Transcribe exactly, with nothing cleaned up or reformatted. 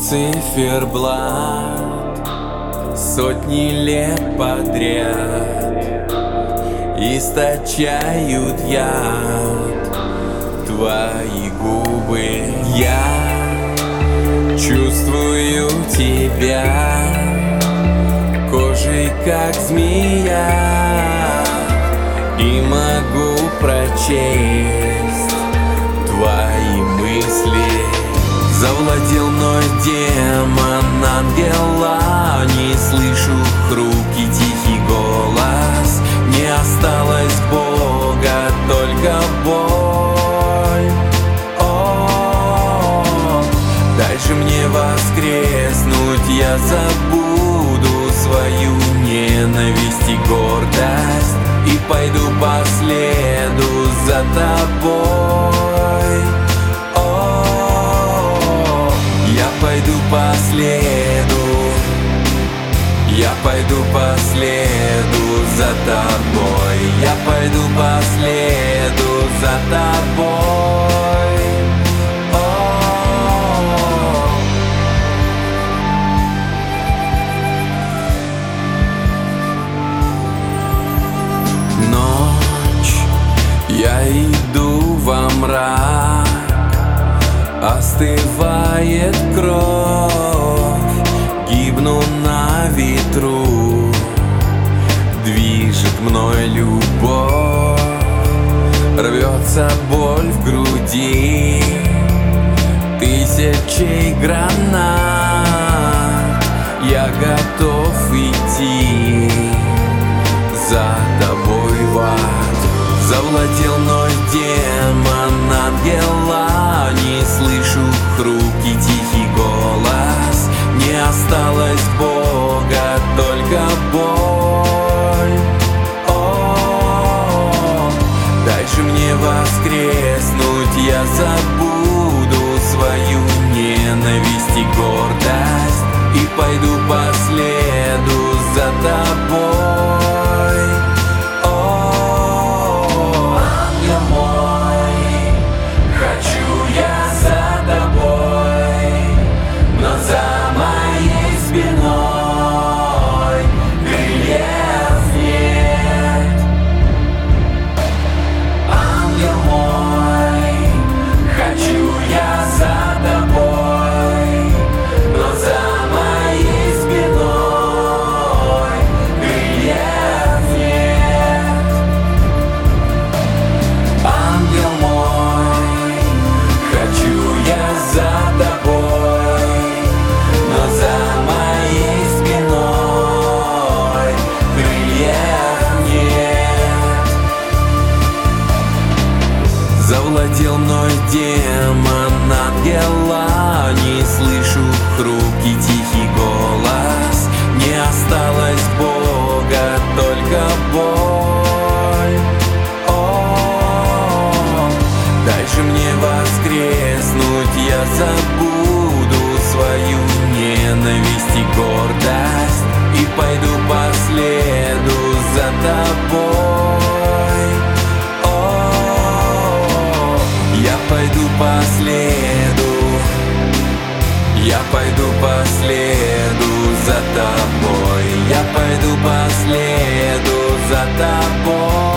циферблат сотни лет подряд источают яд твои губы. Я чувствую тебя кожей, как змея, и могу прочесть твои мысли. Завладел мной демон ангела, не слышу хрупкий тихий голос. Не осталось Бога, только боль. О, дальше мне воскреснуть, я забуду свою ненависть и гордость и пойду по следу за тобой. Я пойду по следу, я пойду по следу за тобой, я пойду по следу за тобой. О-о-о. Ночь, я иду во мрак, остывает кровь, гибну на ветру, движет мной любовь, рвется боль в груди тысячей гранат. Я готов идти за тобой в ад. Завладел мной демон ангела, не слышу хрупкий тихий голос. Не осталось Бога, только боль. О, дальше мне воскреснуть, я забуду свою ненависть и гордость и пойду по следу за тобой. Завладел мной демон ангела, не слышу хрупкий тихий голос. Не осталось Бога, только боль. О, дальше мне воскреснуть, я забуду свою ненависть и гордость и пойду по следу за тобой. Я пойду по следу, я пойду по следу за тобой, я пойду по следу за тобой.